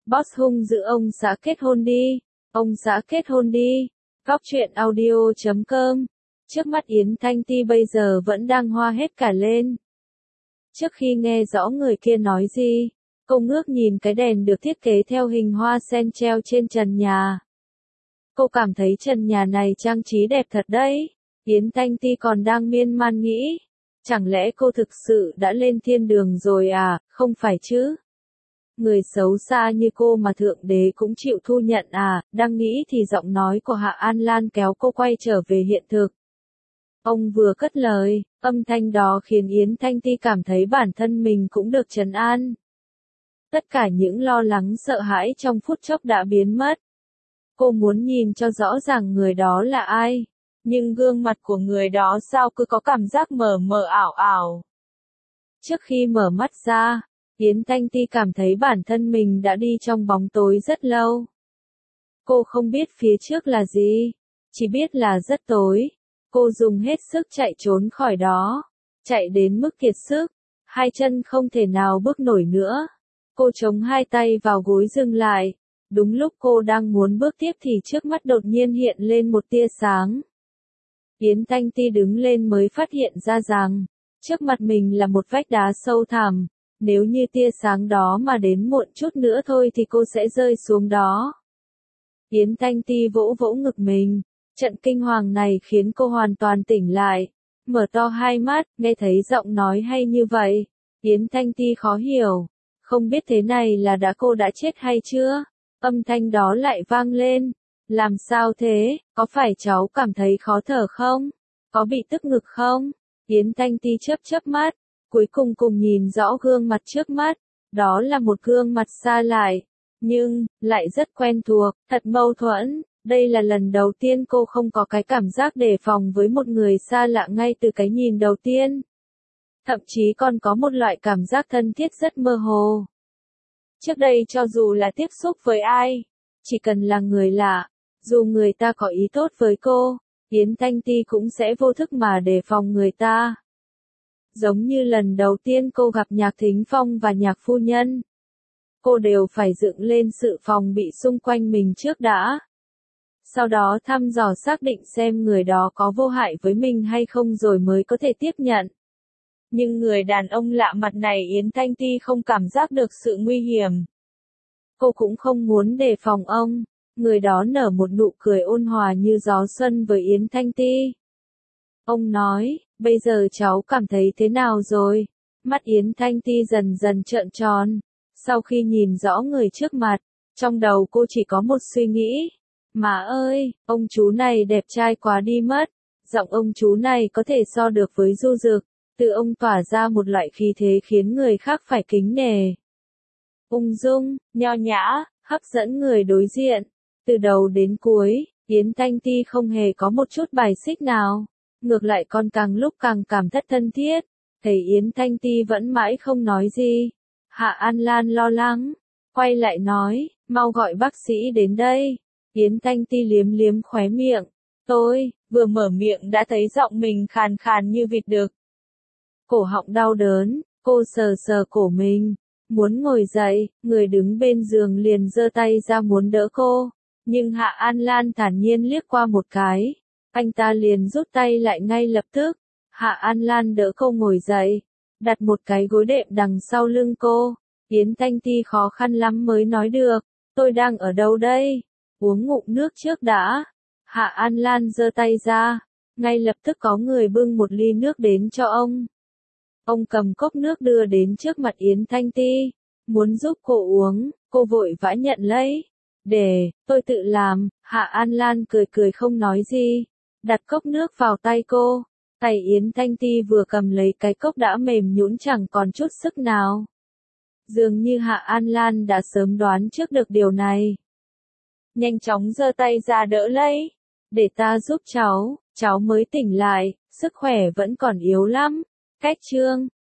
Boss hung dữ ông xã kết hôn đi. Ông xã kết hôn đi. Góc truyện audio.com. Trước mắt Yến Thanh Ti bây giờ vẫn đang hoa hết cả lên. Trước khi nghe rõ người kia nói gì, cô ngước nhìn cái đèn được thiết kế theo hình hoa sen treo trên trần nhà. Cô cảm thấy trần nhà này trang trí đẹp thật đấy. Yến Thanh Ti còn đang miên man nghĩ. Chẳng lẽ cô thực sự đã lên thiên đường rồi à, không phải chứ? Người xấu xa như cô mà Thượng Đế cũng chịu thu nhận à, đang nghĩ thì giọng nói của Hạ An Lan kéo cô quay trở về hiện thực. Ông vừa cất lời, âm thanh đó khiến Yến Thanh Ti cảm thấy bản thân mình cũng được trấn an. Tất cả những lo lắng sợ hãi trong phút chốc đã biến mất. Cô muốn nhìn cho rõ ràng người đó là ai, nhưng gương mặt của người đó sao cứ có cảm giác mờ mờ ảo ảo. Trước khi mở mắt ra, Yến Thanh Ti cảm thấy bản thân mình đã đi trong bóng tối rất lâu. Cô không biết phía trước là gì, chỉ biết là rất tối. Cô dùng hết sức chạy trốn khỏi đó, chạy đến mức kiệt sức, hai chân không thể nào bước nổi nữa. Cô chống hai tay vào gối dừng lại. Đúng lúc cô đang muốn bước tiếp thì trước mắt đột nhiên hiện lên một tia sáng. Yến Thanh Ti đứng lên mới phát hiện ra rằng, trước mặt mình là một vách đá sâu thẳm. Nếu như tia sáng đó mà đến muộn chút nữa thôi thì cô sẽ rơi xuống đó. Yến Thanh Ti vỗ vỗ ngực mình. Trận kinh hoàng này khiến cô hoàn toàn tỉnh lại. Mở to hai mắt, nghe thấy giọng nói hay như vậy. Yến Thanh Ti khó hiểu. Không biết thế này là cô đã chết hay chưa? Âm thanh đó lại vang lên. Làm sao thế? Có phải cháu cảm thấy khó thở không? Có bị tức ngực không? Yến Thanh Ti chớp mắt. Cuối cùng nhìn rõ gương mặt trước mắt. Đó là một gương mặt xa lạ. Nhưng, lại rất quen thuộc, thật mâu thuẫn. Đây là lần đầu tiên cô không có cái cảm giác đề phòng với một người xa lạ ngay từ cái nhìn đầu tiên. Thậm chí còn có một loại cảm giác thân thiết rất mơ hồ. Trước đây cho dù là tiếp xúc với ai, chỉ cần là người lạ, dù người ta có ý tốt với cô, Yến Thanh Ti cũng sẽ vô thức mà đề phòng người ta. Giống như lần đầu tiên cô gặp Nhạc Thính Phong và Nhạc Phu Nhân. Cô đều phải dựng lên sự phòng bị xung quanh mình trước đã. Sau đó thăm dò xác định xem người đó có vô hại với mình hay không rồi mới có thể tiếp nhận. Nhưng người đàn ông lạ mặt này Yến Thanh Ti không cảm giác được sự nguy hiểm. Cô cũng không muốn đề phòng ông. Người đó nở một nụ cười ôn hòa như gió xuân với Yến Thanh Ti. Ông nói, bây giờ cháu cảm thấy thế nào rồi? Mắt Yến Thanh Ti dần dần trợn tròn. Sau khi nhìn rõ người trước mặt, trong đầu cô chỉ có một suy nghĩ. Má ơi, ông chú này đẹp trai quá đi mất. Giọng ông chú này có thể so được với Du Dực. Từ ông tỏa ra một loại khí thế khiến người khác phải kính nể. Ung dung, nho nhã, hấp dẫn người đối diện. Từ đầu đến cuối, Yến Thanh Ti không hề có một chút bài xích nào. Ngược lại còn càng lúc càng cảm thấy thân thiết. Thấy Yến Thanh Ti vẫn mãi không nói gì. Hạ An Lan lo lắng. Quay lại nói, mau gọi bác sĩ đến đây. Yến Thanh Ti liếm liếm khóe miệng. Tôi, vừa mở miệng đã thấy giọng mình khàn khàn như vịt đực. Cổ họng đau đớn, cô sờ sờ cổ mình. Muốn ngồi dậy, người đứng bên giường liền giơ tay ra muốn đỡ cô. Nhưng Hạ An Lan thản nhiên liếc qua một cái. Anh ta liền rút tay lại ngay lập tức. Hạ An Lan đỡ cô ngồi dậy. Đặt một cái gối đệm đằng sau lưng cô. Yến Thanh Ti khó khăn lắm mới nói được. Tôi đang ở đâu đây? Uống ngụm nước trước đã. Hạ An Lan giơ tay ra. Ngay lập tức có người bưng một ly nước đến cho ông. Ông cầm cốc nước đưa đến trước mặt Yến Thanh Ti. Muốn giúp cô uống, cô vội vã nhận lấy. Để, tôi tự làm. Hạ An Lan cười không nói gì. Đặt cốc nước vào tay cô. Tay Yến Thanh Ti vừa cầm lấy cái cốc đã mềm nhũn chẳng còn chút sức nào. Dường như Hạ An Lan đã sớm đoán trước được điều này. Nhanh chóng giơ tay ra đỡ lấy. Để ta giúp cháu mới tỉnh lại, sức khỏe vẫn còn yếu lắm. Cách chương